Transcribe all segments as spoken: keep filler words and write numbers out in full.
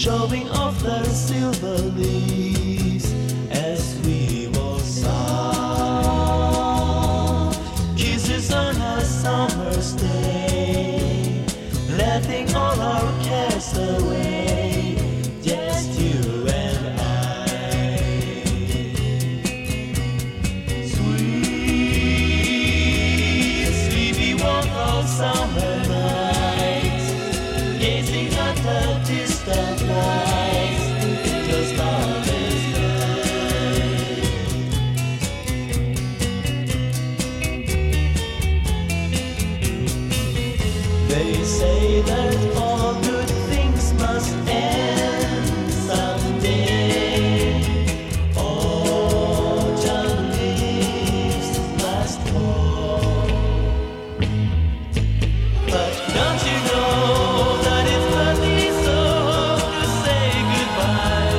showing off their silver leaves as we walk soft. Kisses on a summer's day, letting all our cares away, just you and I. Sweet, sleepy walk all summer nights, gazing at the distant lights, just starless night. They say that all good things must end someday. Autumn leaves must fall. But don't you know that it's lovely so to say goodbye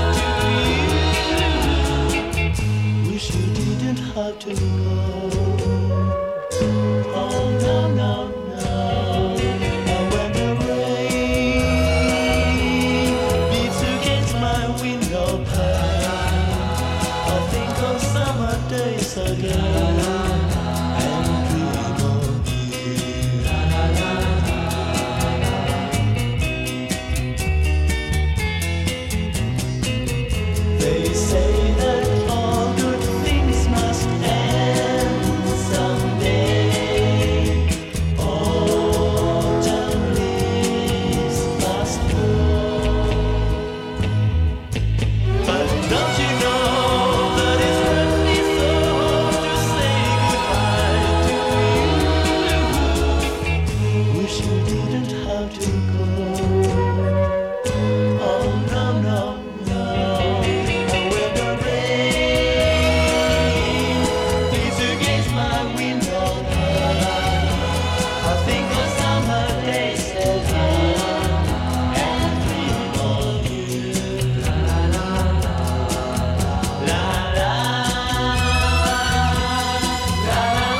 to you? Wish you didn't have to go. Oh no, no, no. And when the rain beats against my window pane, I think of summer days again and dream of you. They say that all good things must end someday. Autumn leaves must fall. But don't you know that it's lovely so to say goodbye to you? Wish you didn't have to go. Oh no, no, no. And when the rain beats against my window pane, I think of summer days again and dream of you. La la la la la la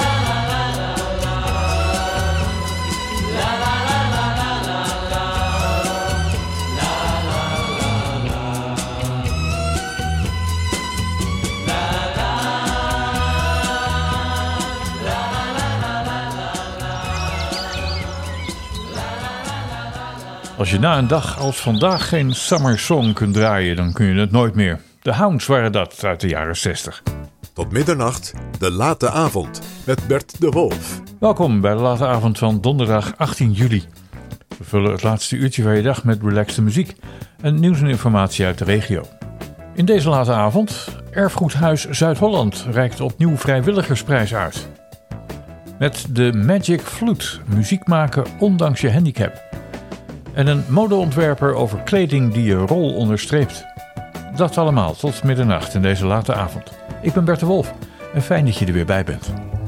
Als je na een dag als vandaag geen summer song kunt draaien, dan kun je het nooit meer. De Hounds waren dat uit de jaren zestig. Tot middernacht, de late avond, met Bert de Wolf. Welkom bij de late avond van donderdag achttien juli. We vullen het laatste uurtje van je dag met relaxte muziek en nieuws en informatie uit de regio. In deze late avond, Erfgoedhuis Zuid-Holland reikt opnieuw vrijwilligersprijs uit. Met de Magic Flute, muziek maken ondanks je handicap. En een modeontwerper over kleding die je rol onderstreept. Dat allemaal tot middernacht in deze late avond. Ik ben Bert de Wolf en fijn dat je er weer bij bent.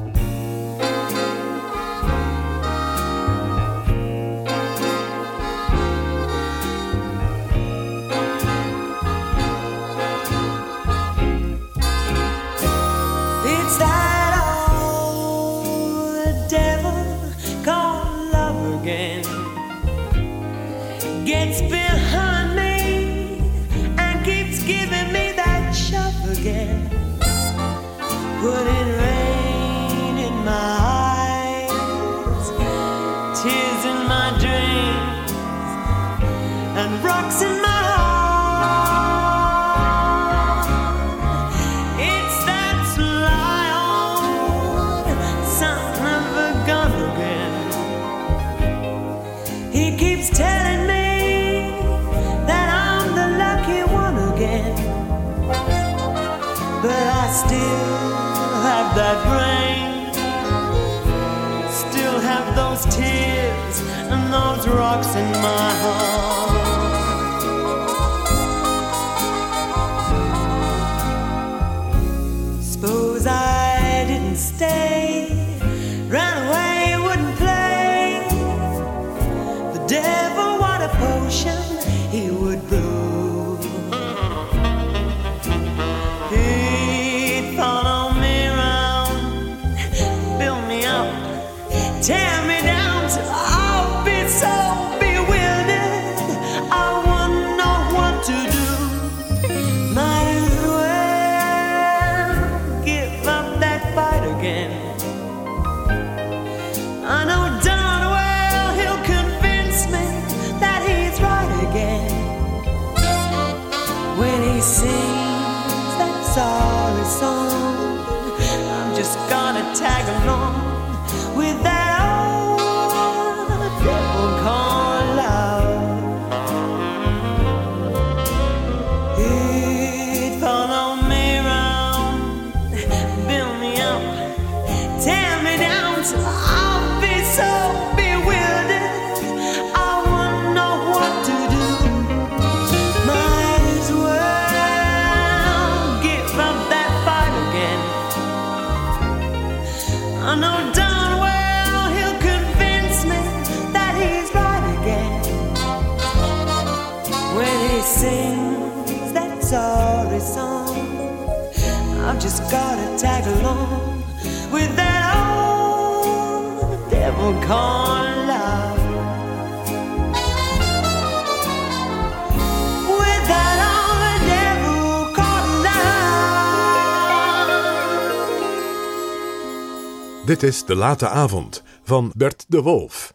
It's that old devil called love again. Gets behind me and keeps giving me that shove again. Putting rain in my eyes, tears in my dreams, and rocks in my heart. It's that sly old son of a gun again. He keeps telling me that I'm the lucky one again, but I still have that brain, still have those tears and those rocks in my heart. Suppose I didn't stay, ran away, wouldn't play. The devil, what a potion he would brew. He'd follow me round, build me up, tear me down till I'll be so bewildered. I wouldn't know what sings that sorry song, I've just gotta tag along with that old devil called love. With that old devil called love. Dit is De Late Avond van Bert de Wolf.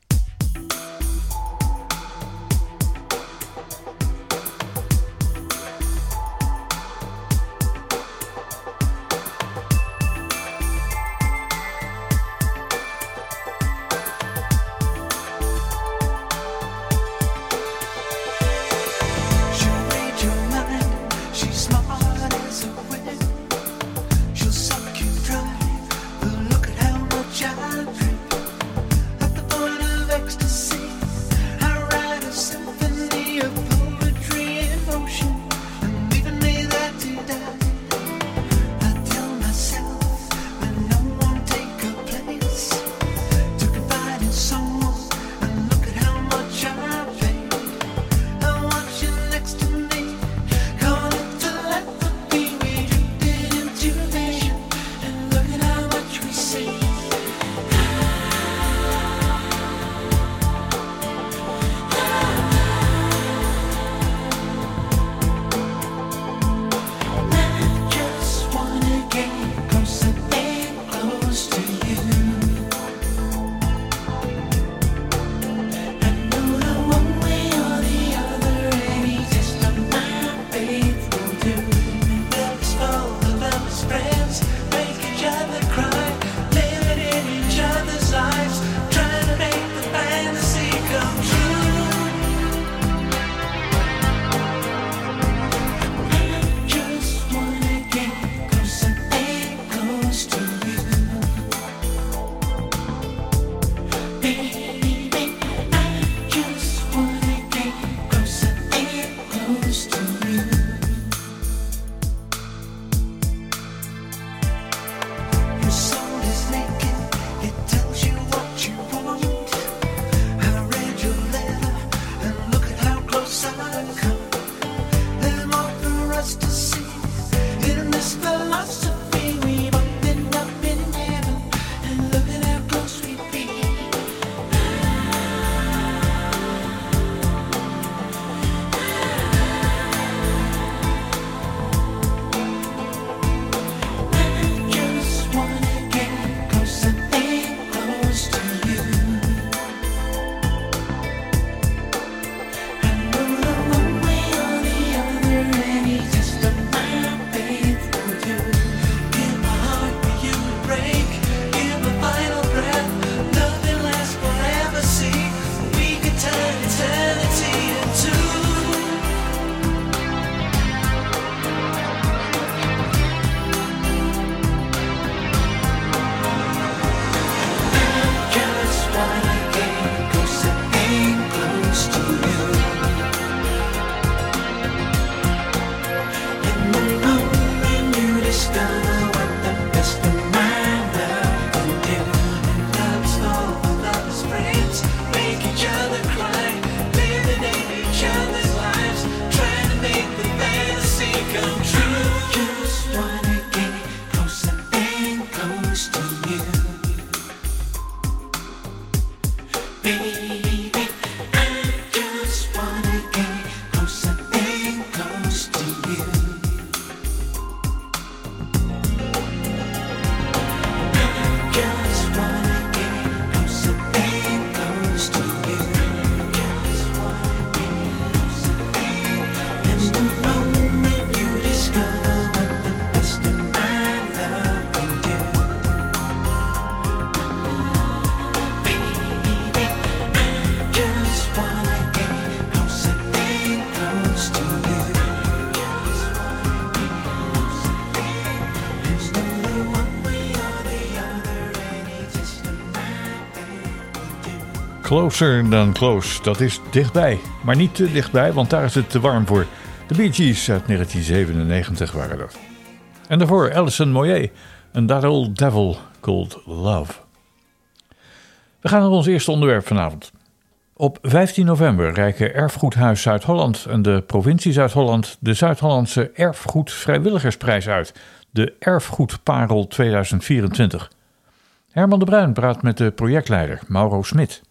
Closer Than Close, dat is dichtbij. Maar niet te dichtbij, want daar is het te warm voor. De Bee Gees uit negentien zevenennegentig waren dat. En daarvoor Alison Moyet en That Old Devil Called Love. We gaan naar ons eerste onderwerp vanavond. Op vijftien november reiken Erfgoedhuis Zuid-Holland en de provincie Zuid-Holland de Zuid-Hollandse Erfgoed Vrijwilligersprijs uit, de Erfgoedparel tweeduizend vierentwintig. Herman de Bruin praat met de projectleider Mauro Smit.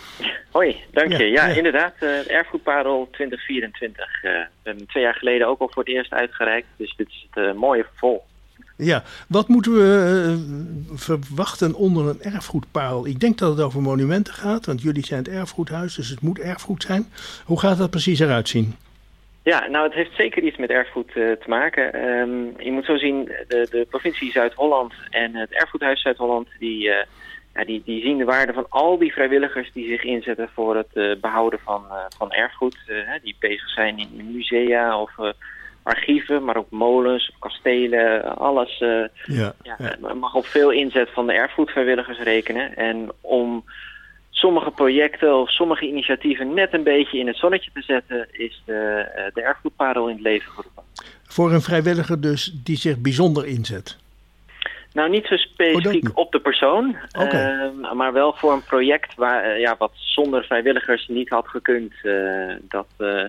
Hoi, dank je. Ja, Ja, ja. inderdaad, uh, Erfgoedparel twintig vierentwintig. Uh, we hebben twee jaar geleden ook al voor het eerst uitgereikt, dus dit is het uh, mooie vervolg. Ja, wat moeten we uh, verwachten onder een erfgoedparel? Ik denk dat het over monumenten gaat, want jullie zijn het erfgoedhuis, dus het moet erfgoed zijn. Hoe gaat dat precies eruit zien? Ja, nou het heeft zeker iets met erfgoed uh, te maken. Um, je moet zo zien, de, de provincie Zuid-Holland en het Erfgoedhuis Zuid-Holland, die, uh, ja, die, die zien de waarde van al die vrijwilligers die zich inzetten voor het uh, behouden van, uh, van erfgoed. Uh, die bezig zijn in musea of uh, archieven, maar ook molens, of kastelen, alles. Uh, Ja, ja, ja. mag op veel inzet van de erfgoedvrijwilligers rekenen. En om sommige projecten of sommige initiatieven net een beetje in het zonnetje te zetten, is de, uh, de Erfgoedparel in het leven geroepen. Voor een vrijwilliger dus die zich bijzonder inzet. Nou, niet zo Oh, dat specifiek niet. op de persoon, Oké. uh, maar wel voor een project waar, uh, ja, wat zonder vrijwilligers niet had gekund. Uh, dat, uh,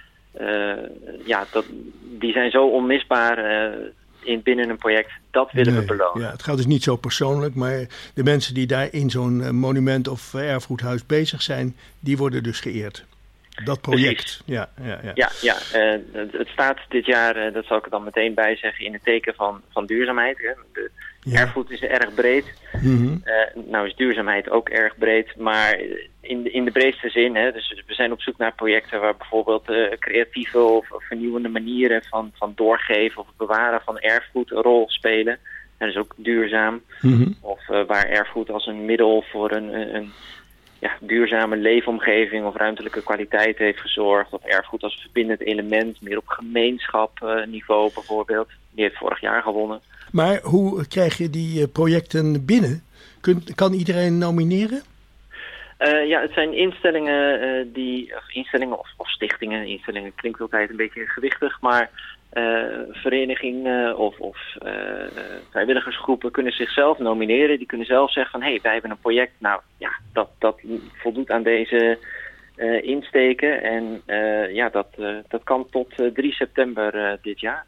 uh, ja, dat, die zijn zo onmisbaar uh, in, binnen een project, dat willen Nee, we belonen. Ja, het gaat dus niet zo persoonlijk, maar de mensen die daar in zo'n uh, monument of uh, erfgoedhuis bezig zijn, die worden dus geëerd. Dat project. Precies. Ja, ja, ja. Ja, ja uh, het, het staat dit jaar, uh, dat zal ik er dan meteen bij zeggen, in het teken van, van duurzaamheid. Hè. De Ja. erfgoed is erg breed. Mhm. Uh, nou is duurzaamheid ook erg breed, maar in de, in de breedste zin. Hè, dus we zijn op zoek naar projecten waar bijvoorbeeld uh, creatieve of, of vernieuwende manieren van, van doorgeven of bewaren van erfgoed een rol spelen. Dat is ook duurzaam. Mhm. Of uh, waar erfgoed als een middel voor een, een, een ja, duurzame leefomgeving of ruimtelijke kwaliteit heeft gezorgd. Of erfgoed als verbindend element, meer op gemeenschapniveau uh, bijvoorbeeld. Die heeft vorig jaar gewonnen. Maar hoe krijg je die uh, projecten binnen? Kun, kan iedereen nomineren? Uh, ja, het zijn instellingen uh, die, of instellingen of, of stichtingen. Instellingen klinkt altijd een beetje gewichtig, maar uh, verenigingen of, of uh, vrijwilligersgroepen kunnen zichzelf nomineren. Die kunnen zelf zeggen van, hé, hey, wij hebben een project. Nou, ja, dat, dat voldoet aan deze uh, insteken. En uh, ja, dat, uh, dat kan tot uh, drie september uh, dit jaar.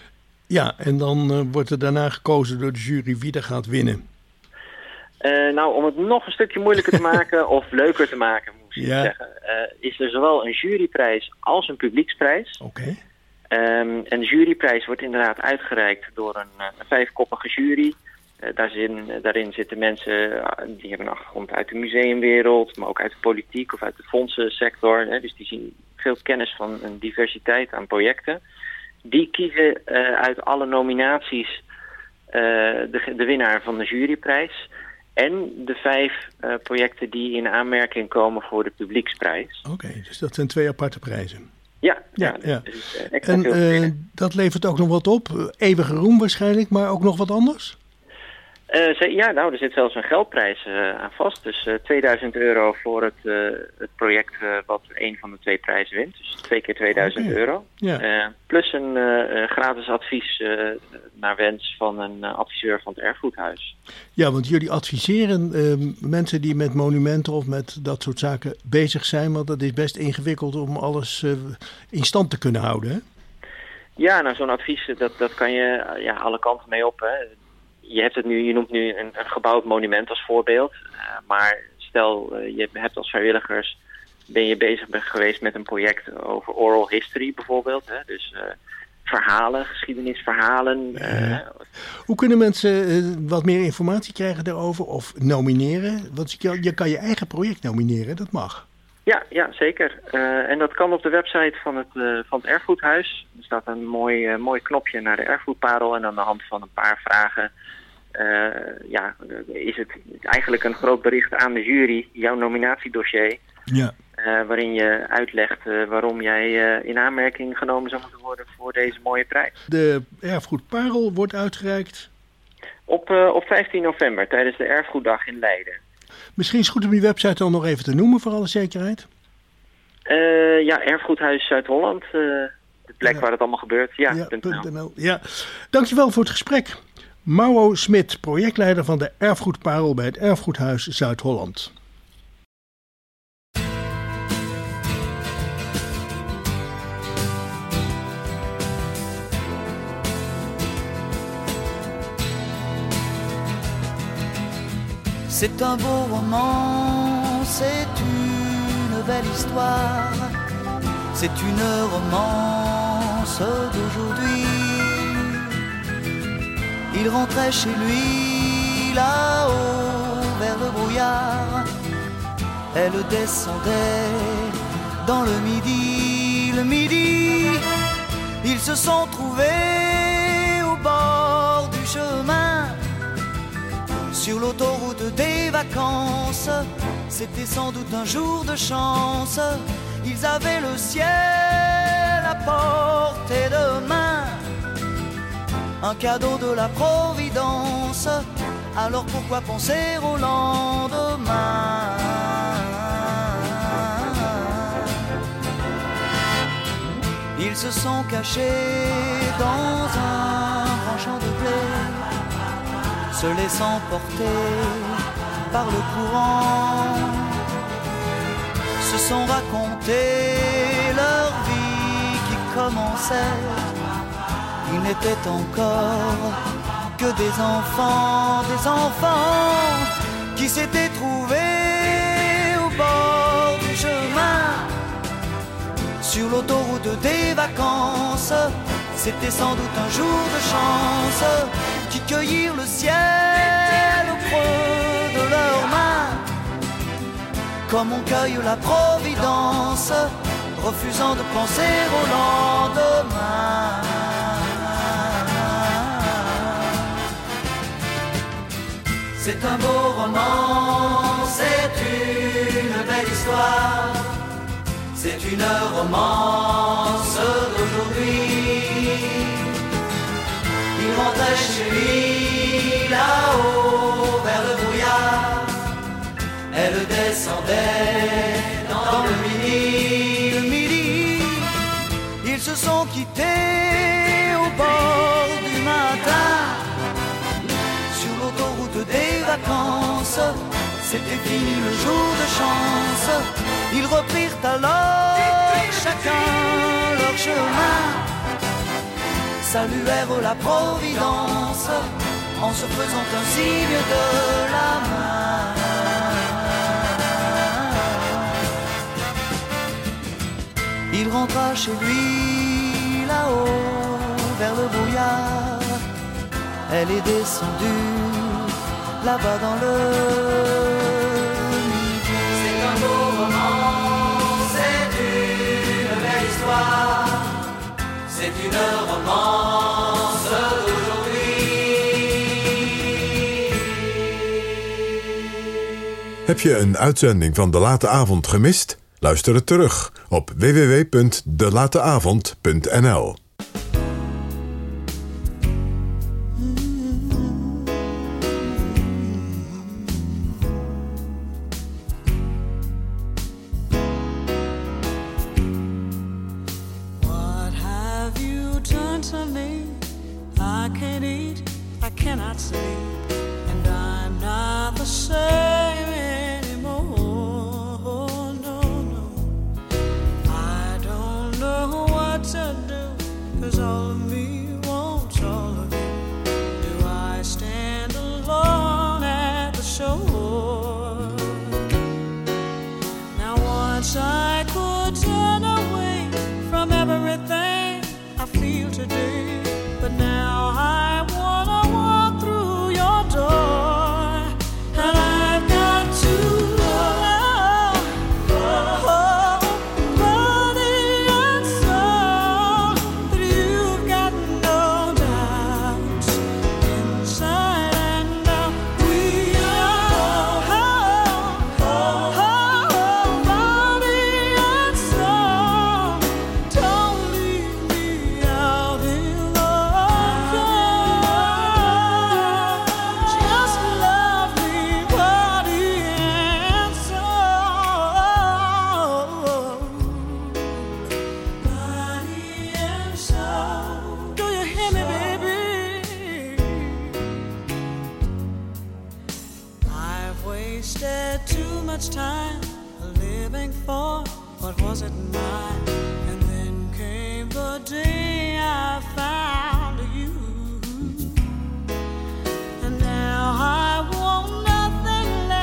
Ja, en dan uh, wordt er daarna gekozen door de jury wie er gaat winnen. Uh, nou, om het nog een stukje moeilijker te maken of leuker te maken, moet ik Ja. zeggen, uh, is er zowel een juryprijs als een publieksprijs. Oké. Um, en de juryprijs wordt inderdaad uitgereikt door een, uh, een vijfkoppige jury. Uh, daarin, daarin zitten mensen uh, die hebben een achtergrond uit de museumwereld, maar ook uit de politiek of uit de fondsensector. Hè, dus die zien veel kennis van een diversiteit aan projecten. Die kiezen uh, uit alle nominaties uh, de, de winnaar van de juryprijs. En de vijf uh, projecten die in aanmerking komen voor de publieksprijs. Oké, dus dat zijn twee aparte prijzen. Ja, Ja, ja. ja. Dus, uh, extra En veel te uh, winnen. dat levert ook nog wat op. Uh, Eeuwige roem waarschijnlijk, maar ook nog wat anders? Uh, ze- ja, nou, er zit zelfs een geldprijs uh, aan vast. Dus uh, tweeduizend euro voor het, uh, het project uh, wat een van de twee prijzen wint. Dus twee keer tweeduizend Oké. euro. Ja. Uh, plus een uh, gratis advies uh, naar wens van een uh, adviseur van het Erfgoedhuis. Ja, want jullie adviseren uh, mensen die met monumenten of met dat soort zaken bezig zijn. Want dat is best ingewikkeld om alles uh, in stand te kunnen houden, hè? Ja, nou zo'n advies, dat, dat kan je uh, ja, alle kanten mee op. Hè. Je hebt het nu, je noemt nu een, een gebouwd monument als voorbeeld. Uh, maar stel, uh, je hebt als vrijwilligers, ben je bezig geweest met een project over oral history bijvoorbeeld. Hè. Dus uh, verhalen, geschiedenisverhalen. Uh, Hoe kunnen mensen uh, wat meer informatie krijgen daarover of nomineren? Want je, je kan je eigen project nomineren, dat mag. Ja, ja, zeker. Uh, en dat kan op de website van het, uh, van het Erfgoedhuis. Er staat een mooi, uh, mooi knopje naar de Erfgoedparel. En aan de hand van een paar vragen uh, ja, is het eigenlijk een groot bericht aan de jury. Jouw nominatiedossier. Ja. Uh, waarin je uitlegt uh, waarom jij uh, in aanmerking genomen zou moeten worden voor deze mooie prijs. De Erfgoedparel wordt uitgereikt. Op, uh, op vijftien november tijdens de Erfgoeddag in Leiden. Misschien is het goed om die website dan nog even te noemen voor alle zekerheid. Uh, ja, Erfgoedhuis Zuid-Holland. Uh, de plek Ja. waar het allemaal gebeurt. Ja, Ja, punt nl. punt N L. Ja. Dankjewel voor het gesprek. Mauro Smit, projectleider van de Erfgoedparel bij het Erfgoedhuis Zuid-Holland. C'est un beau roman, c'est une belle histoire, c'est une romance d'aujourd'hui. Il rentrait chez lui là-haut vers le brouillard, elle descendait dans le midi, le midi. Ils se sont trouvés au bord du chemin, sur l'autoroute des vacances. C'était sans doute un jour de chance, ils avaient le ciel à portée de main, un cadeau de la Providence. Alors pourquoi penser au lendemain? Ils se sont cachés dans un grand champ de blé, se laissant porter par le courant, se sont racontés leur vie qui commençait. Ils n'étaient encore que des enfants, des enfants qui s'étaient trouvés au bord du chemin, sur l'autoroute des vacances. C'était sans doute un jour de chance, qui cueillirent le ciel au creux de leurs mains, comme on cueille la Providence, refusant de penser au lendemain. C'est un beau roman, c'est une belle histoire, c'est une romance d'aujourd'hui. Il rentrait chez lui là-haut vers le brouillard, elle descendait dans le midi, le midi. Ils se sont quittés au bord du matin, sur l'autoroute des vacances. C'était fini le jour de chance. Ils reprirent alors chacun leur chemin, saluèrent la Providence en se faisant un signe de la main. Il rentra chez lui là-haut vers le brouillard, elle est descendue là-bas dans le midi. C'est un beau roman, c'est une belle histoire, c'est une romance d'aujourd'hui. Heb je een uitzending van De Late Avond gemist? Luister het terug op w w w punt de late avond punt n l. And now I want nothing less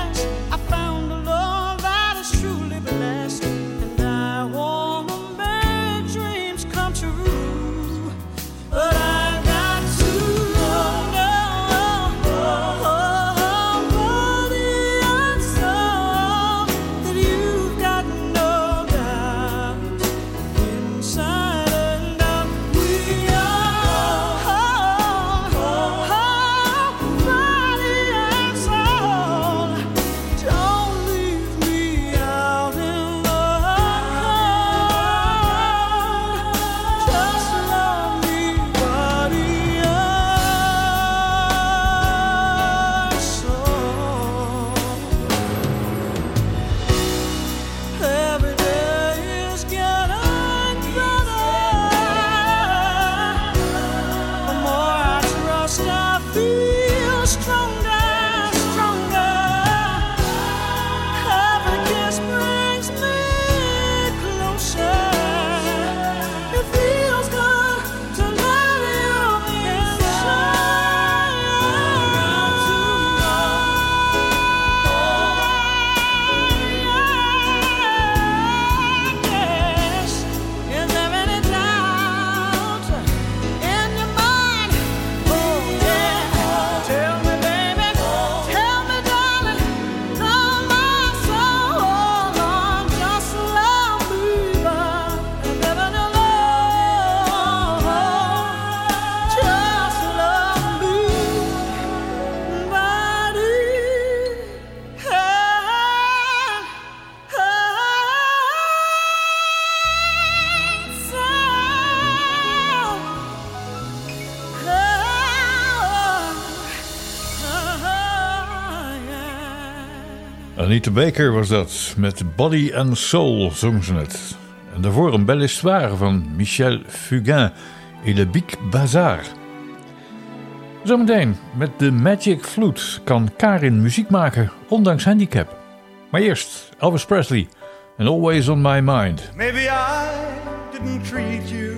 Anita Baker was dat. Met Body and Soul zong ze het. En daarvoor een belle histoire van Michel Fugain et le Big Bazar. Zometeen met de Magic Flute kan Karin muziek maken, ondanks handicap. Maar eerst Elvis Presley and Always on My Mind. Maybe I didn't treat you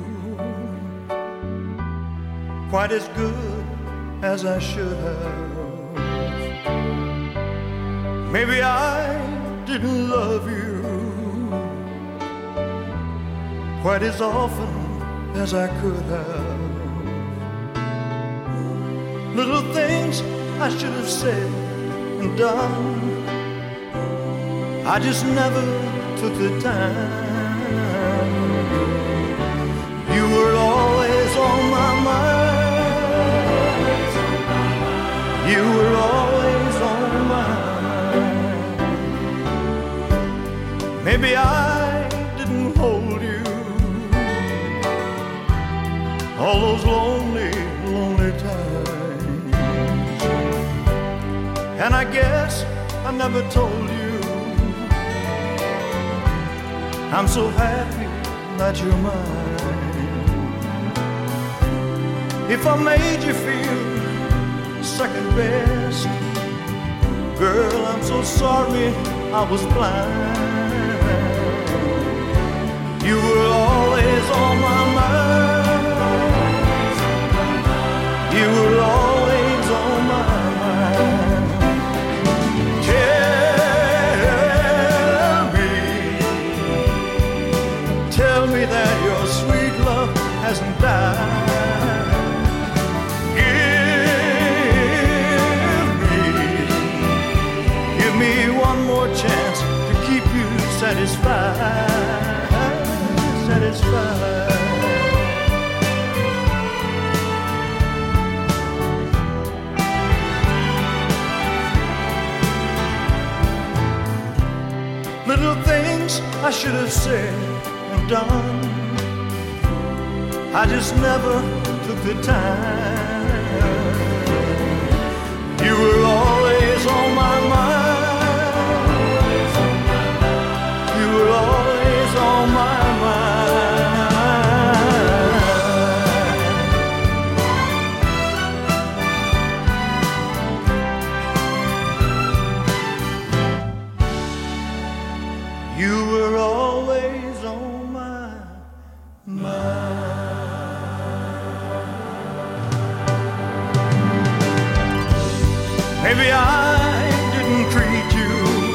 quite as good as I should have. Maybe I didn't love you quite as often as I could have. Little things I should have said and done, I just never took the time. You were always on my mind. You were always on my mind. Maybe I didn't hold you all those lonely, lonely times. And I guess I never told you I'm so happy that you're mine. If I made you feel second best, girl, I'm so sorry I was blind. You were always on my mind. You were always on my mind. Tell me that your sweet love hasn't died. Give me, give me one more chance to keep you satisfied, satisfied. Little things I should have said done, I just never took the time. You were always on my mind. You were always on my mind. You were always on my maybe I didn't treat you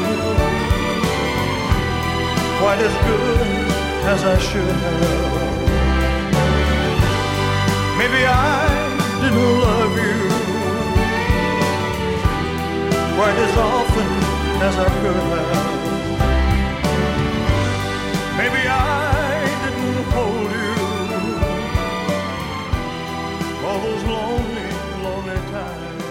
quite as good as I should have. Maybe I didn't love you quite as often as I could have. Maybe I didn't hold you all those lonely, lonely times.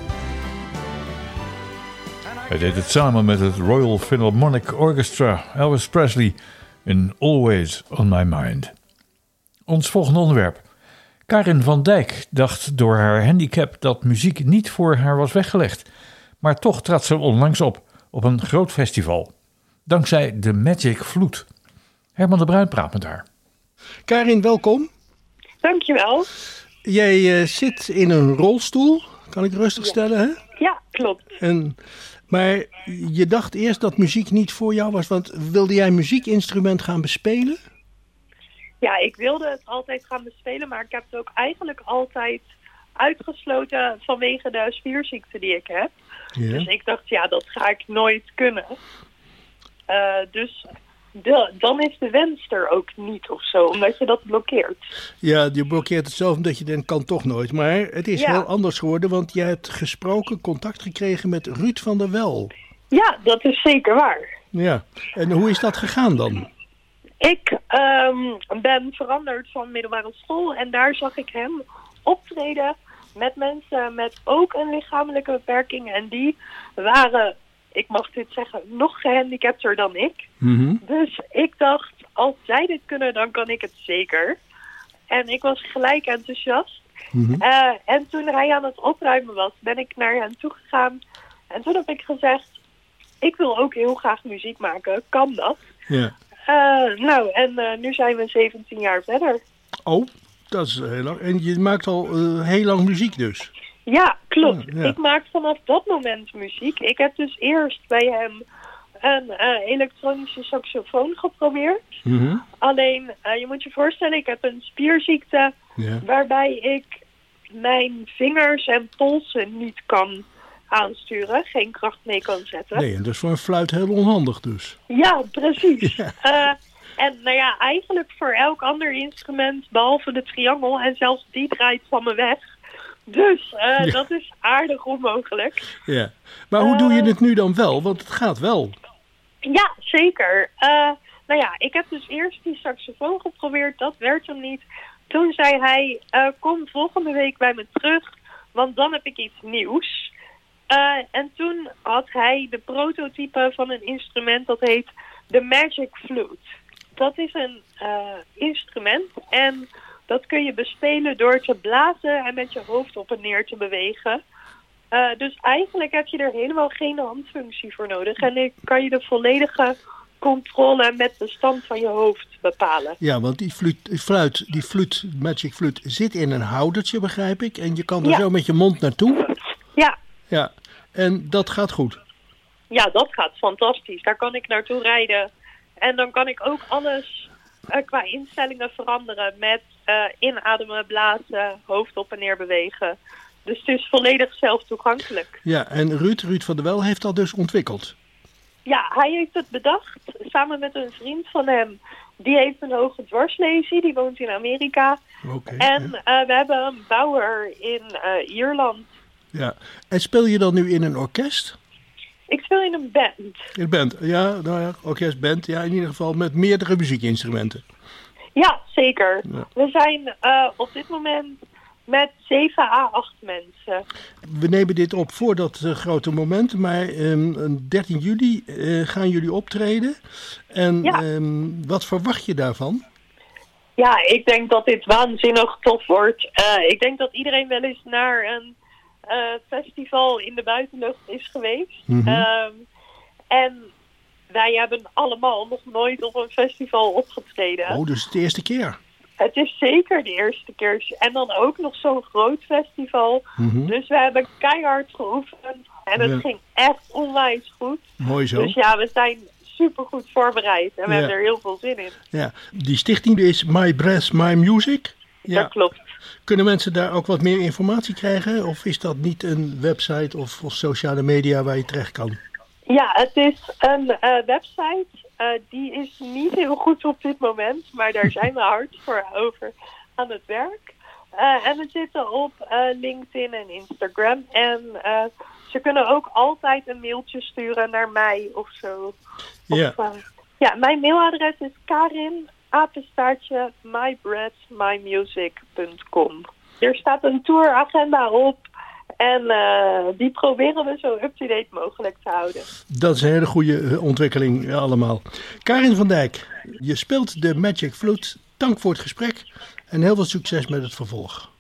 Hij deed het samen met het Royal Philharmonic Orchestra, Elvis Presley in Always on My Mind. Ons volgende onderwerp. Karin van Dijk dacht door haar handicap dat muziek niet voor haar was weggelegd. Maar toch trad ze onlangs op, op een groot festival. Dankzij de Magic Flute. Herman de Bruin praat met haar. Karin, welkom. Dankjewel. Jij uh, zit in een rolstoel, kan ik rustig ja. stellen, hè? Ja, klopt. En, maar je dacht eerst dat muziek niet voor jou was, want wilde jij een muziekinstrument gaan bespelen? Ja, ik wilde het altijd gaan bespelen, maar ik heb het ook eigenlijk altijd uitgesloten vanwege de spierziekte die ik heb. Ja. Dus ik dacht, ja, dat ga ik nooit kunnen. Uh, dus de, dan is de wens er ook niet of zo, omdat je dat blokkeert. Ja, je blokkeert het zelf omdat je denkt, kan toch nooit. Maar het is ja. heel anders geworden, want je hebt gesproken, contact gekregen met Ruud van der Wel. Ja, dat is zeker waar. Ja, en hoe is dat gegaan dan? Ik um, ben veranderd van middelbare school en daar zag ik hem optreden met mensen met ook een lichamelijke beperking. En die waren, ik mag dit zeggen, nog gehandicapter dan ik. Mm-hmm. Dus ik dacht, als zij dit kunnen, dan kan ik het zeker. En ik was gelijk enthousiast. Mm-hmm. Uh, en toen hij aan het opruimen was, ben ik naar hem toe gegaan. En toen heb ik gezegd, ik wil ook heel graag muziek maken. Kan dat? Ja. Uh, nou, en uh, nu zijn we zeventien jaar verder. Oh, dat is heel lang. En je maakt al uh, heel lang muziek dus? Ja, klopt. Ja, ja. Ik maak vanaf dat moment muziek. Ik heb dus eerst bij hem een uh, elektronische saxofoon geprobeerd. Mm-hmm. Alleen, uh, je moet je voorstellen, ik heb een spierziekte Ja. waarbij ik mijn vingers en polsen niet kan aansturen, geen kracht mee kan zetten. Nee, en dat is voor een fluit heel onhandig dus. Ja, precies. Ja. Uh, en nou ja, eigenlijk voor elk ander instrument, behalve de triangel, en zelfs die draait van me weg. Dus uh, Ja. dat is aardig onmogelijk. Ja. Maar hoe doe je het nu dan wel? Want het gaat wel. Ja, zeker. Uh, nou ja, ik heb dus eerst die saxofoon geprobeerd, dat werd hem niet. Toen zei hij, uh, kom volgende week bij me terug, want dan heb ik iets nieuws. Uh, en toen had hij de prototype van een instrument dat heet de Magic Flute. Dat is een uh, instrument en dat kun je bespelen door te blazen en met je hoofd op en neer te bewegen. Uh, dus eigenlijk heb je er helemaal geen handfunctie voor nodig. En dan kan je de volledige controle met de stand van je hoofd bepalen. Ja, want die fluit, die fluit, die fluit, Magic Flute zit in een houdertje, begrijp ik. En je kan er Ja. zo met je mond naartoe. Ja, Ja, en dat gaat goed. ja, dat gaat fantastisch. Daar kan ik naartoe rijden. En dan kan ik ook alles uh, qua instellingen veranderen met uh, inademen, blazen, hoofd op en neer bewegen. Dus het is volledig zelftoegankelijk. Ja, en Ruud, Ruud van der Wel heeft dat dus ontwikkeld. Ja, hij heeft het bedacht samen met een vriend van hem. Die heeft een hoge dwarslesie, die woont in Amerika. Oké. En ja. uh, we hebben een bouwer in uh, Ierland. Ja. En speel je dan nu in een orkest? Ik speel in een band. In een band, ja, nou ja, orkestband. Ja, in ieder geval met meerdere muziekinstrumenten. Ja, zeker. Ja. We zijn uh, op dit moment met zeven à acht mensen. We nemen dit op voor dat uh, grote moment, maar um, dertien juli uh, gaan jullie optreden. En Ja. um, wat verwacht je daarvan? Ja, ik denk dat dit waanzinnig tof wordt. Uh, ik denk dat iedereen wel eens naar een uh, festival in de buitenlucht is geweest. Mhm. Um, en wij hebben allemaal nog nooit op een festival opgetreden. Oh, dus het de eerste keer. Het is zeker de eerste keer. En dan ook nog zo'n groot festival. Mhm. Dus we hebben keihard geoefend. En het Ja. ging echt onwijs goed. Mooi zo. Dus ja, we zijn super goed voorbereid. En we Ja. hebben er heel veel zin in. Ja. Die stichting is My Breath, My Music. Ja. Dat klopt. Kunnen mensen daar ook wat meer informatie krijgen? Of is dat niet een website of, of sociale media waar je terecht kan? Ja, het is een uh, website. Uh, die is niet heel goed op dit moment. Maar daar zijn we hard voor over aan het werk. Uh, en we zitten op uh, LinkedIn en Instagram. En uh, ze kunnen ook altijd een mailtje sturen naar mij of zo. Ja. Of, uh, ja, mijn mailadres is Karin, apenstaartje, my breath my music punt com. Er staat een touragenda op. En uh, die proberen we zo up-to-date mogelijk te houden. Dat is een hele goede uh, ontwikkeling uh, allemaal. Karin van Dijk, je speelt de Magic Flute. Dank voor het gesprek en heel veel succes met het vervolg.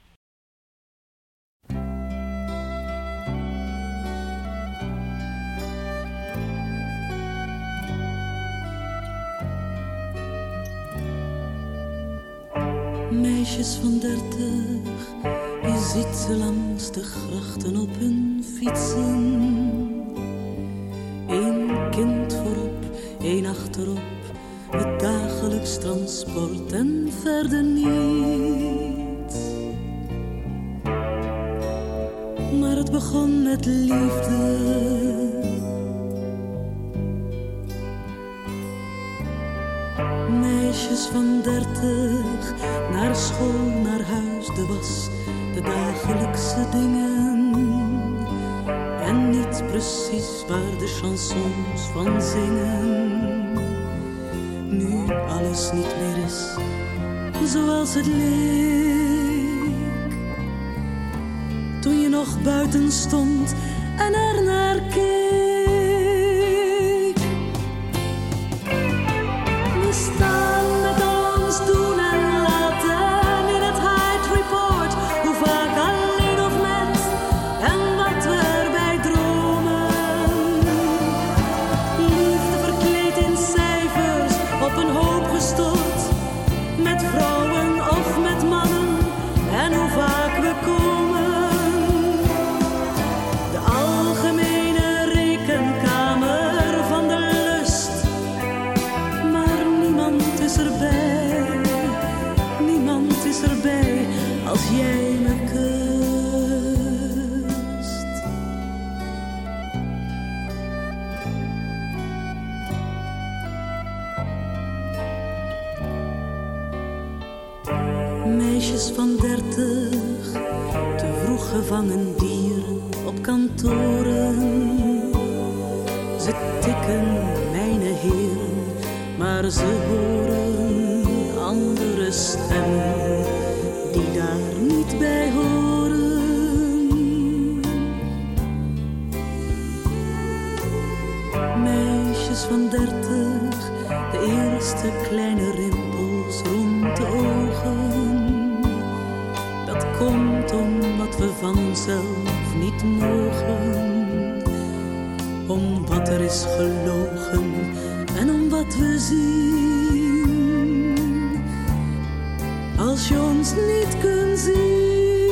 Meisjes van dertig, je ziet ze langs de grachten op hun fietsen. Eén kind voorop, één achterop, het dagelijks transport en verder niets. Maar het begon met liefde. Meisjes van dertig, naar school, naar huis, de was, de dagelijkse dingen. En niet precies waar de chansons van zingen. Nu alles niet meer is zoals het leek. Toen je nog buiten stond en er naar keek. We staan met ons doen en laten in het Hyde Report. Hoe vaak alleen of met en wat we erbij dromen. gestort. Met vrouwen of met mannen en hoe vaak we komen. De algemene rekenkamer van de lust. Maar niemand is erbij, niemand is erbij als jij me kust. Meisjes van dertig, te vroeg gevangen dieren op kantoren. Ze tikken, mijn heren, maar ze horen andere stemmen die daar niet bij horen. Meisjes van dertig, de eerste kleine rimpels rond de ogen. Dat komt omdat we van onszelf niet mogen. Om wat er is gelogen en om wat we zien. Als je ons niet kunt zien.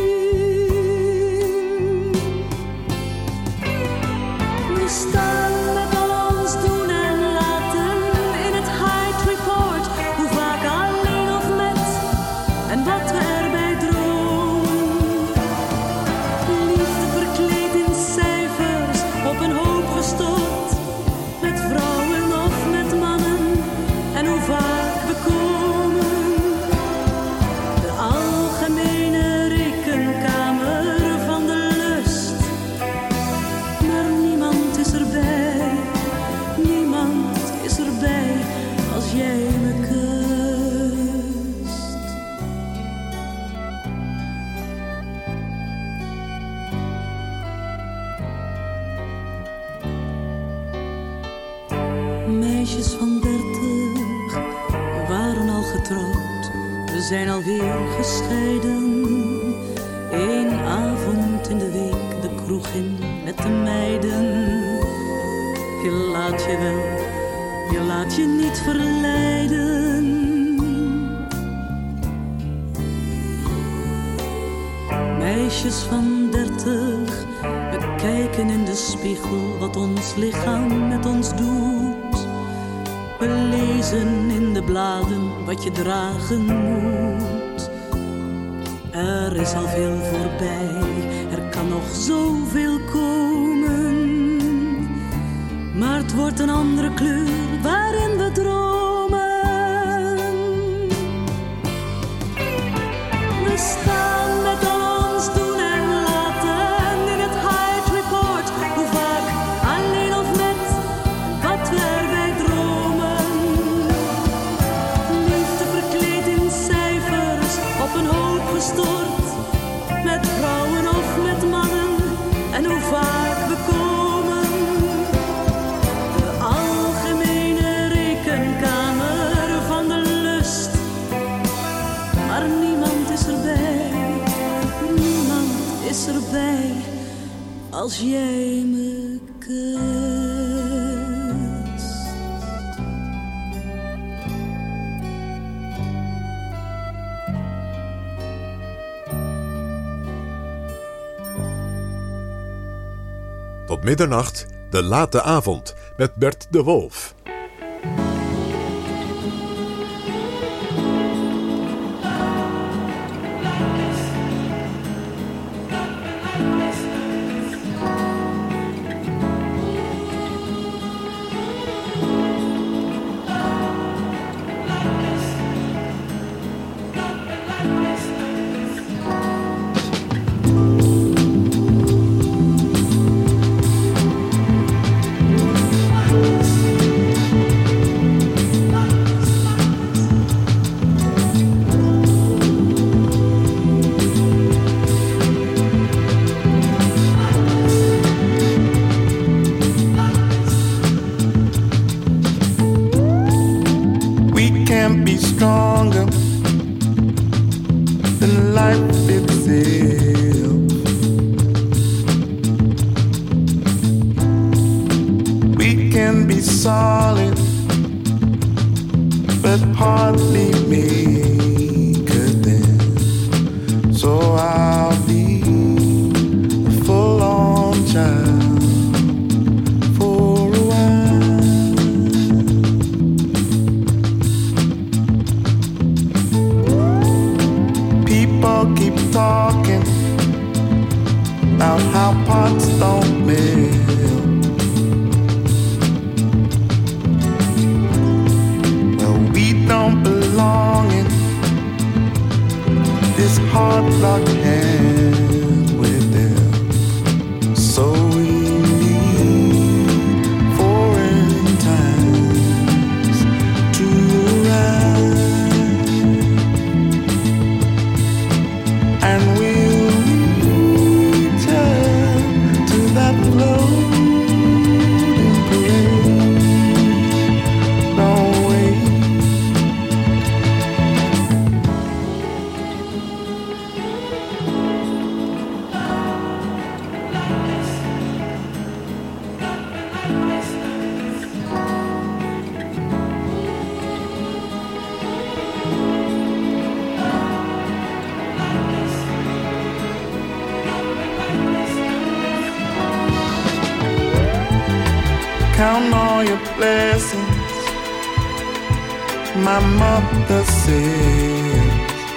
We staan met al ons doen en laten in het Hyde Report. Hoe vaak alleen of met en wat we erbij dromen. Liefde verkleed in cijfers op een hoop gestort. Met vrouwen of met mannen en hoe vaak we komen. De algemene rekenkamer van de lust. Maar niemand is erbij, niemand is erbij als jij me kust. Meisjes van dertig waren al getrouwd, we zijn alweer gescheiden. Eén avond in de week de kroeg in met de meiden. Je laat je wel, je laat je niet verleiden. Meisjes van dertig, we kijken in de spiegel wat ons lichaam met ons doet. We lezen in de bladen wat je dragen moet. Er is al veel voorbij, er kan nog zoveel komen. Maar het wordt een andere kleur waarin we dromen. We staan met al ons doen en laten in het Hyde Report. Hoe vaak alleen of met wat we erbij dromen. Liefde verkleed in cijfers op een hoop gestort. Met vrouwen of met mannen en hoe vaak we komen. De algemene rekenkamer van de lust. Maar niemand is erbij, niemand is erbij als jij me kust. Tot middernacht, de late avond, met Bert de Wolf. Stronger than life itself. We can be solid, but hardly make it then. So I'll be a full-on child for a while. People keep talking about how pots don't melt. Don't belong in this hard luck hand with them. So we need foreign times to arrive, and we'll return to that floating parade. Don't wait. Count all your blessings, my mother says.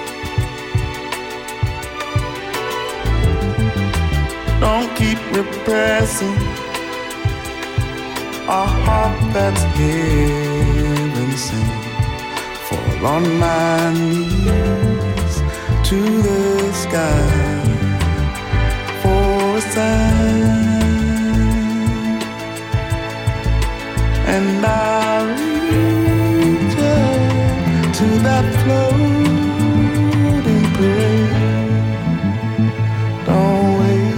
Don't keep repressing a heart that's heaven sent. Fall on my knees to the sky for a sign. And I return to that floating parade. Don't wait.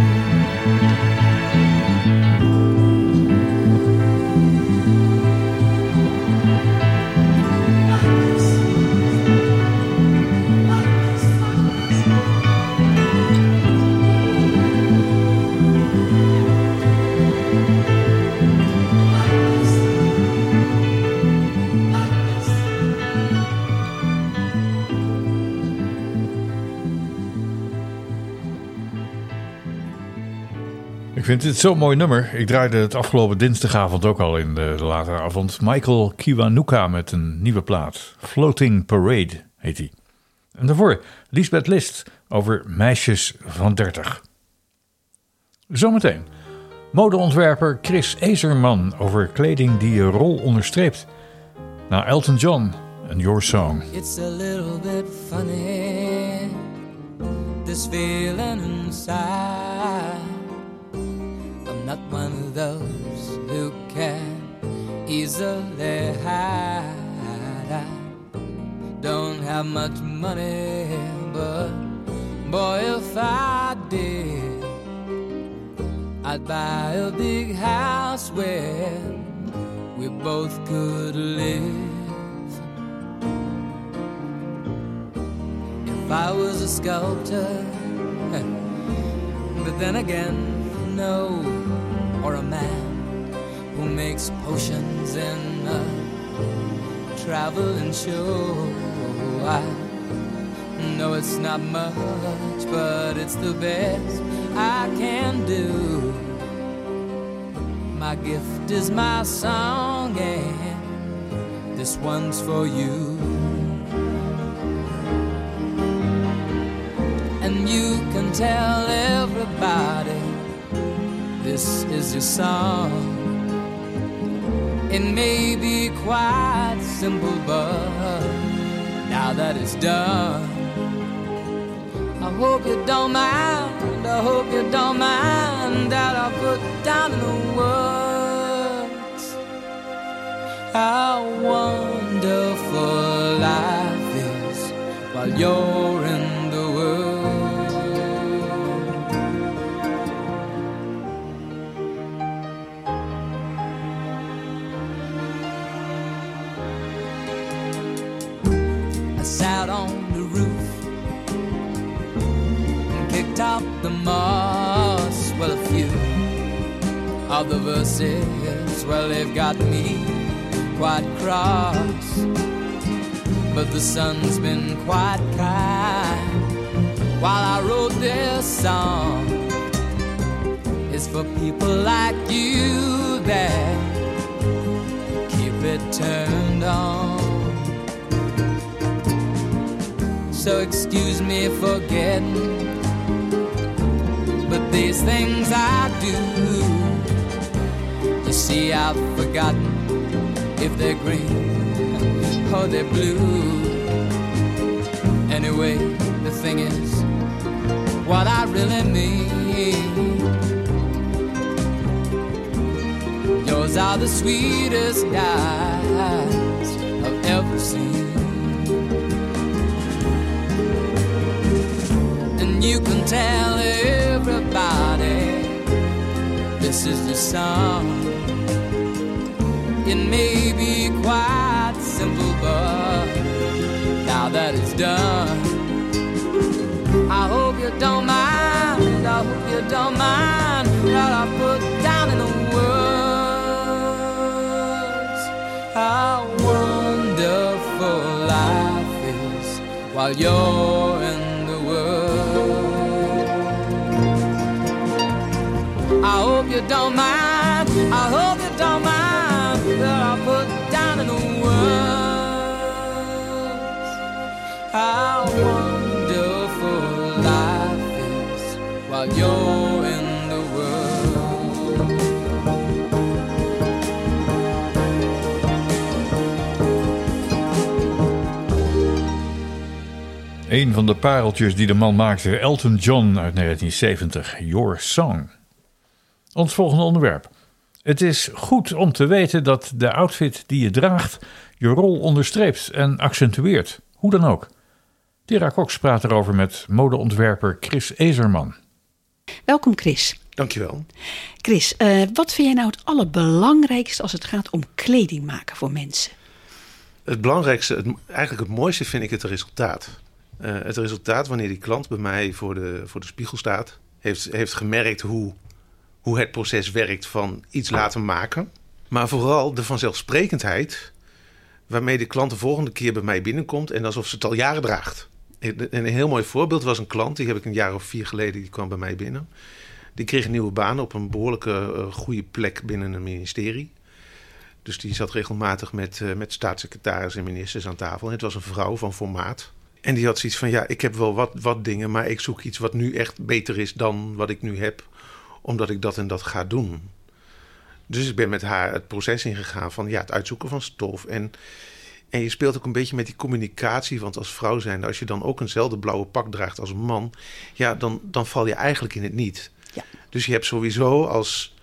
Ik vind dit zo'n mooi nummer. Ik draaide het afgelopen dinsdagavond ook al in de, de late avond. Michael Kiwanuka met een nieuwe plaat. Floating Parade heet hij. En daarvoor Lisbeth List over meisjes van dertig. Zometeen modeontwerper Chris Ezerman over kleding die je rol onderstreept. Na Elton John en Your Song. It's a little bit funny, this feeling inside. I'm not one of those who can easily hide. I don't have much money, but boy, if I did, I'd buy a big house where we both could live. If I was a sculptor, but then again, no, or a man who makes potions in a traveling show. I know it's not much, but it's the best I can do. My gift is my song, and this one's for you. And you can tell everybody this is your song. It may be quite simple, but now that it's done, I hope you don't mind, I hope you don't mind that I put down in the words how wonderful life is while you're in the world. I sat on the roof and kicked out the moss. Well, a few of the verses, well, they've got me quite cross. but the sun's been quite kind. While I wrote this song, it's for people like you that keep it turned on. So excuse me for getting, but these things I do, you see I've forgotten if they're green or they're blue. Anyway, the thing is, what I really mean, yours are the sweetest eyes I've ever seen. And you can tell everybody this is the song. It may be quite simple, but now that it's done, I hope you don't mind, I hope you don't mind what I put down in the words. How wonderful life is while you're in the world. I hope you don't mind, I hope you don't mind what I put down in the words. How wonderful life is while you're in the world. Een van de pareltjes die de man maakte, Elton John uit negentien zeventig, Your Song. Ons volgende onderwerp. Het is goed om te weten dat de outfit die je draagt je rol onderstreept en accentueert, hoe dan ook. Tera Cox praat erover met modeontwerper Chris Ezerman. Welkom Chris. Dankjewel. Chris, uh, wat vind jij nou het allerbelangrijkste als het gaat om kleding maken voor mensen? Het belangrijkste, het, eigenlijk het mooiste vind ik het resultaat. Uh, het resultaat wanneer die klant bij mij voor de, voor de spiegel staat, heeft, heeft gemerkt hoe, hoe het proces werkt van iets laten maken. Maar vooral de vanzelfsprekendheid waarmee de klant de volgende keer bij mij binnenkomt en alsof ze het al jaren draagt. En een heel mooi voorbeeld was een klant, die heb ik een jaar of vier geleden, die kwam bij mij binnen. Die kreeg een nieuwe baan op een behoorlijke uh, goede plek binnen een ministerie. Dus die zat regelmatig met, uh, met staatssecretaris en ministers aan tafel. En het was een vrouw van formaat. En die had zoiets van, ja, ik heb wel wat, wat dingen, maar ik zoek iets wat nu echt beter is dan wat ik nu heb, omdat ik dat en dat ga doen. Dus ik ben met haar het proces ingegaan van ja, het uitzoeken van stof. En, en je speelt ook een beetje met die communicatie, want als vrouw zijnde, als je dan ook eenzelfde blauwe pak draagt als een man, ja, dan, dan val je eigenlijk in het niet. Ja. Dus je hebt sowieso als,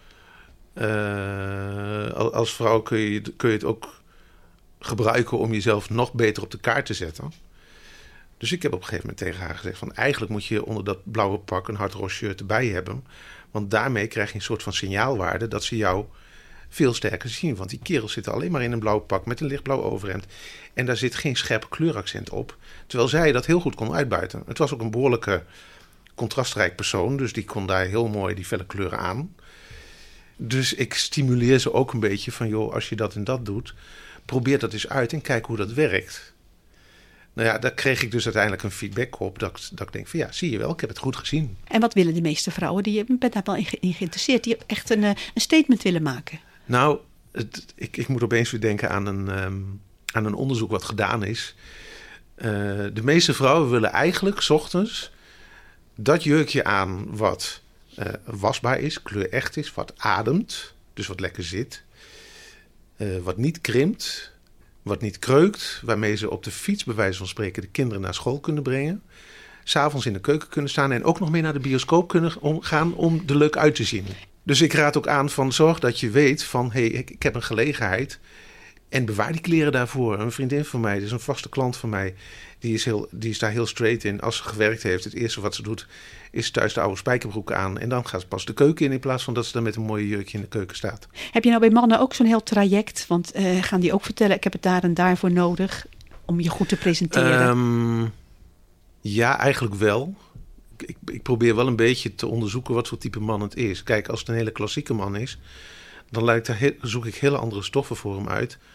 uh, als vrouw kun je, kun je het ook gebruiken om jezelf nog beter op de kaart te zetten. Dus ik heb op een gegeven moment tegen haar gezegd van eigenlijk moet je onder dat blauwe pak een hardroze shirt erbij hebben. Want daarmee krijg je een soort van signaalwaarde dat ze jou veel sterker zien. Want die kerels zitten alleen maar in een blauw pak met een lichtblauw overhemd. En daar zit geen scherp kleuraccent op. Terwijl zij dat heel goed kon uitbuiten. Het was ook een behoorlijke contrastrijk persoon. Dus die kon daar heel mooi die felle kleuren aan. Dus ik stimuleer ze ook een beetje van joh, als je dat en dat doet, probeer dat eens uit en kijk hoe dat werkt. Nou ja, daar kreeg ik dus uiteindelijk een feedback op. Dat, dat ik denk van ja, zie je wel, ik heb het goed gezien. En wat willen de meeste vrouwen? Die, je bent daar wel in, ge, in geïnteresseerd. Die echt een, een statement willen maken. Nou, het, ik, ik moet opeens weer denken aan een, um, aan een onderzoek wat gedaan is. Uh, de meeste vrouwen willen eigenlijk 's ochtends dat jurkje aan wat uh, wasbaar is, kleurecht is, wat ademt. Dus wat lekker zit. Uh, wat niet krimpt. Wat niet kreukt, waarmee ze op de fiets bij wijze van spreken de kinderen naar school kunnen brengen. 'S Avonds in de keuken kunnen staan en ook nog mee naar de bioscoop kunnen gaan om er leuk uit te zien. Dus ik raad ook aan van zorg dat je weet van hé, hey, ik, ik heb een gelegenheid en bewaar die kleren daarvoor. Een vriendin van mij, dus een vaste klant van mij, die is, heel, die is daar heel straight in. Als ze gewerkt heeft, het eerste wat ze doet is thuis de oude spijkerbroek aan. En dan gaat ze pas de keuken in in plaats van dat ze dan met een mooie jurkje in de keuken staat. Heb je nou bij mannen ook zo'n heel traject? Want uh, gaan die ook vertellen, ik heb het daar en daarvoor nodig om je goed te presenteren? Um, ja, eigenlijk wel. Ik, ik probeer wel een beetje te onderzoeken wat voor type man het is. Kijk, als het een hele klassieke man is, dan lijkt er he- zoek ik hele andere stoffen voor hem uit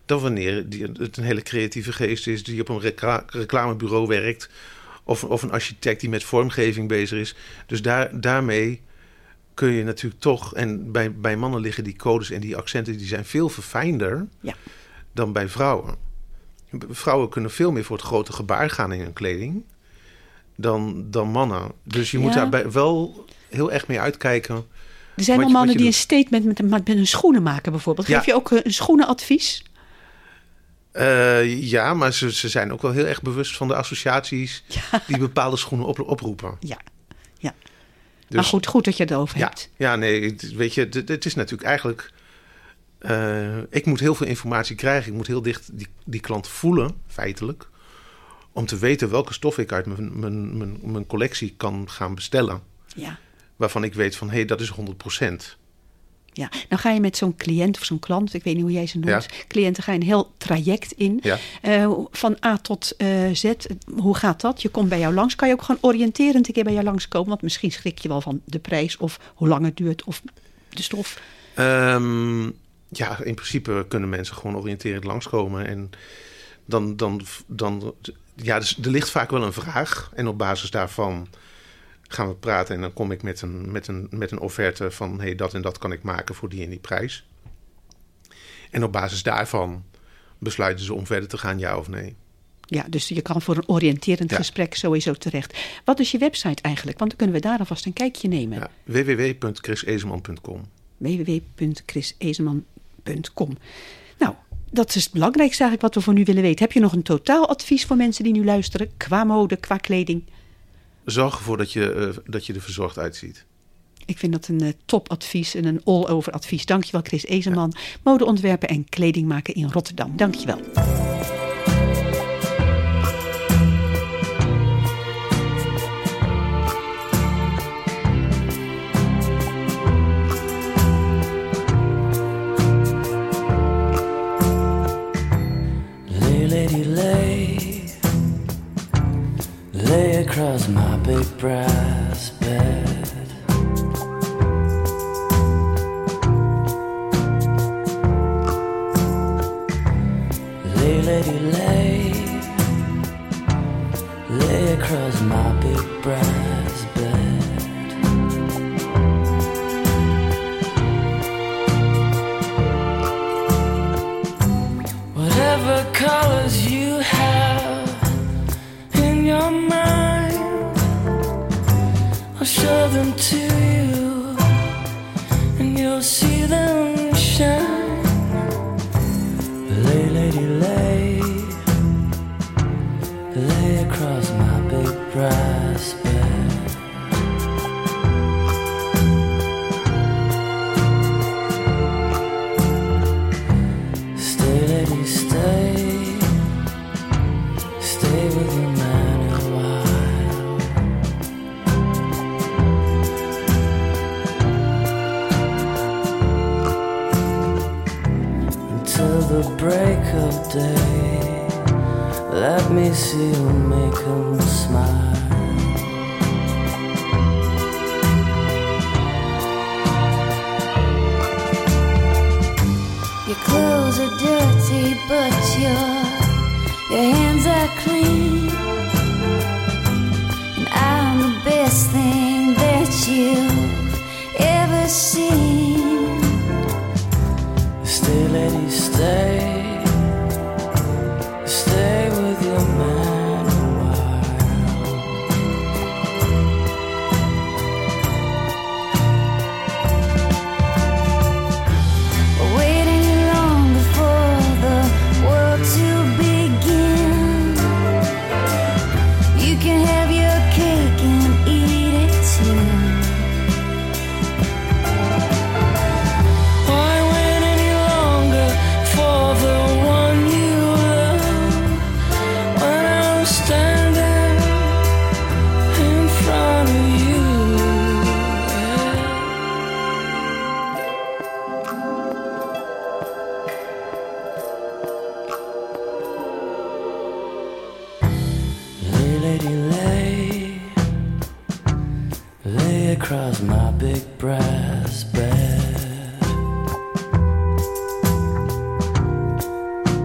dan wanneer die, het een hele creatieve geest is die op een recla- reclamebureau werkt. Of, of een architect die met vormgeving bezig is. Dus daar, daarmee kun je natuurlijk toch... En bij, bij mannen liggen die codes en die accenten... die zijn veel verfijnder ja. dan bij vrouwen. Vrouwen kunnen veel meer voor het grote gebaar gaan in hun kleding... dan, dan mannen. Dus je moet ja. daarbij wel heel erg mee uitkijken. Er zijn al mannen die doet. een statement met, met hun schoenen maken bijvoorbeeld. Geef ja. je ook een schoenenadvies? Uh, ja, maar ze, ze zijn ook wel heel erg bewust van de associaties... Ja. die bepaalde schoenen op, oproepen. Ja, ja. Dus, maar goed, goed dat je het over ja, hebt. Ja, nee, weet je, het, het is natuurlijk eigenlijk... Uh, ik moet heel veel informatie krijgen. Ik moet heel dicht die, die klant voelen, feitelijk... om te weten welke stof ik uit mijn, mijn, mijn, mijn collectie kan gaan bestellen. Ja. Waarvan ik weet van, hé, hey, dat is honderd procent. Ja, nou ga je met zo'n cliënt of zo'n klant, ik weet niet hoe jij ze noemt, ja. cliënten ga je een heel traject in. Ja. Uh, van A tot uh, Z, hoe gaat dat? Je komt bij jou langs, kan je ook gewoon oriënterend een keer bij jou langskomen? Want misschien schrik je wel van de prijs of hoe lang het duurt of de stof. Um, ja, in principe kunnen mensen gewoon oriënterend langskomen. En dan, dan, dan ja, dus er ligt vaak wel een vraag. En op basis daarvan gaan we praten en dan kom ik met een, met een, met een offerte van... hey, dat en dat kan ik maken voor die en die prijs. En op basis daarvan besluiten ze om verder te gaan, ja of nee. Ja, dus je kan voor een oriënterend ja. gesprek sowieso terecht. Wat is je website eigenlijk? Want dan kunnen we daar alvast een kijkje nemen. Ja, w w w punt chris ezelman punt com w w w punt chris ezelman punt com Nou, dat is het belangrijkste eigenlijk wat we voor nu willen weten. Heb je nog een totaaladvies voor mensen die nu luisteren? Qua mode, qua kleding? Zorg ervoor dat je, uh, dat je er verzorgd uitziet. Ik vind dat een uh, topadvies en een all-over advies. Dankjewel Chris Ezelman, ja. modeontwerper en kledingmaker in Rotterdam. Dankjewel. Lay, lady, lay. Lay across my big brass bed. Lay, lady, lay. Lay across my big brass bed. Whatever colors you have in your mind, I'll show them to you and you'll see them shine. Lay, lady, lay. Lay across my big brass bed. Stay, lady, stay. Stay with your man a while. Until the break of day. Let me see you make him smile. Your clothes are dirty, but your your hands are clean. And I'm the best thing that you've ever seen. Stay, lady, stay. Stay with your man a while. Waiting long before the world to begin. You can have your cake and eat it too. Why wait any longer for the one you love? When I'm standing in front of you. Lay, lady, lay. Lay across my big brass bed.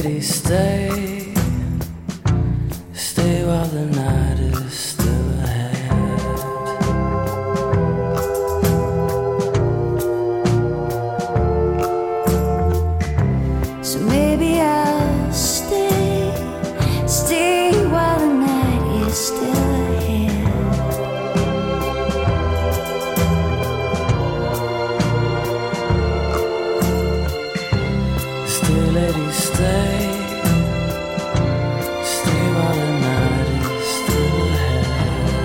lady, stay. Stay while the night is still ahead. So maybe I'll stay, stay while the night is still ahead. Stay, lady, stay. Stay while the night is still ahead.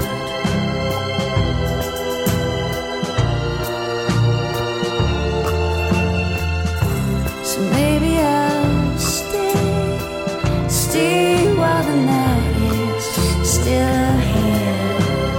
So maybe I'll stay, stay while the night is still ahead.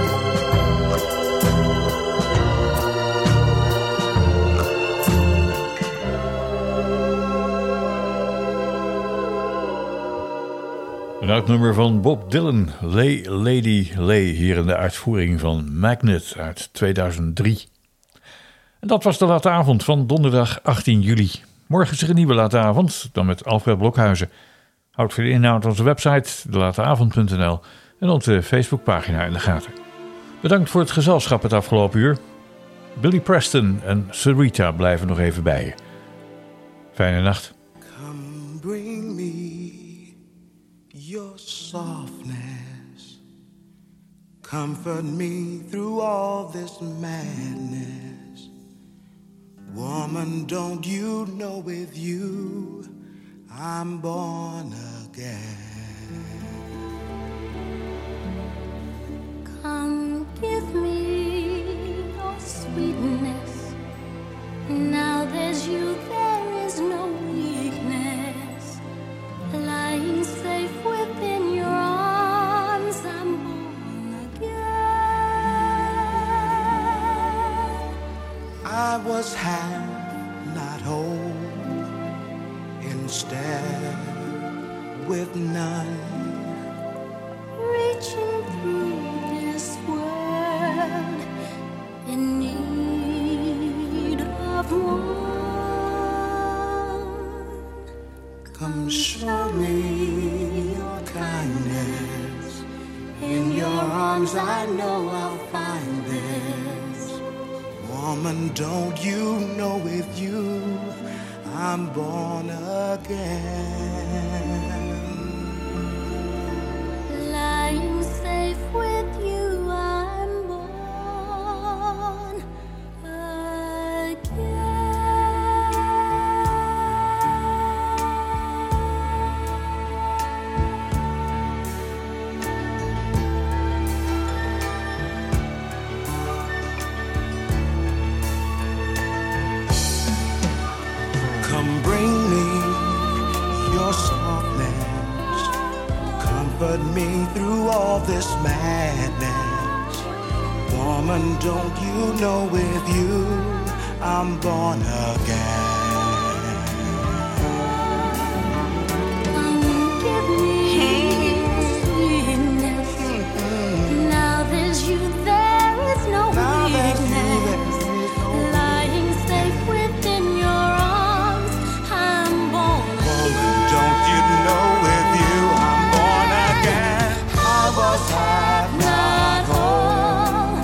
Een oud nummer van Bob Dylan, Lay Lady Lay, hier in de uitvoering van Magnet uit tweeduizend drie. En dat was de late avond van donderdag achttien juli. Morgen is er een nieuwe late avond, dan met Alfred Blokhuizen. Houd voor de inhoud onze website, de late avond punt n l en onze Facebookpagina in de gaten. Bedankt voor het gezelschap het afgelopen uur. Billy Preston en Sarita blijven nog even bij je. Fijne nacht. Come bring me your softness. Comfort me through all this madness. Woman, don't you know with you I'm born again. Come give me your sweetness. Now there's you, there is no weakness. Lying safe within your arms, I'm born again. I was half, not whole, instead with none. Reaching through this world in need of one. Come show me your kindness. In your arms I know I'll find this. Woman, don't you know with you I'm born again. Lying safe with you, I'm born again. Come bring me your softness. Comfort me through all this madness. Woman, don't you know with you I'm born again. Give me sweetness. Now there's you, there is no weakness. Lying safe within your arms, I'm born again. Don't you know with you I'm born again. I was half, not whole,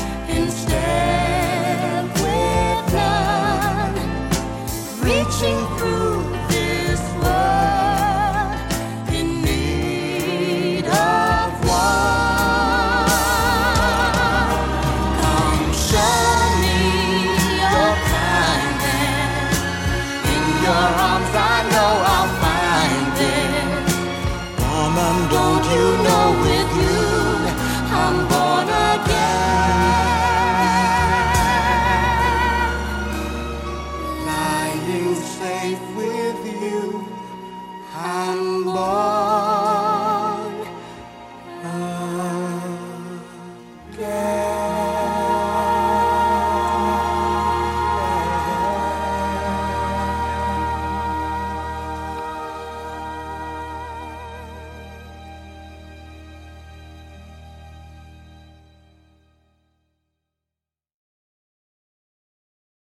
instead with none. Reaching through this world in need of one. Come show me your kindness. In your arms I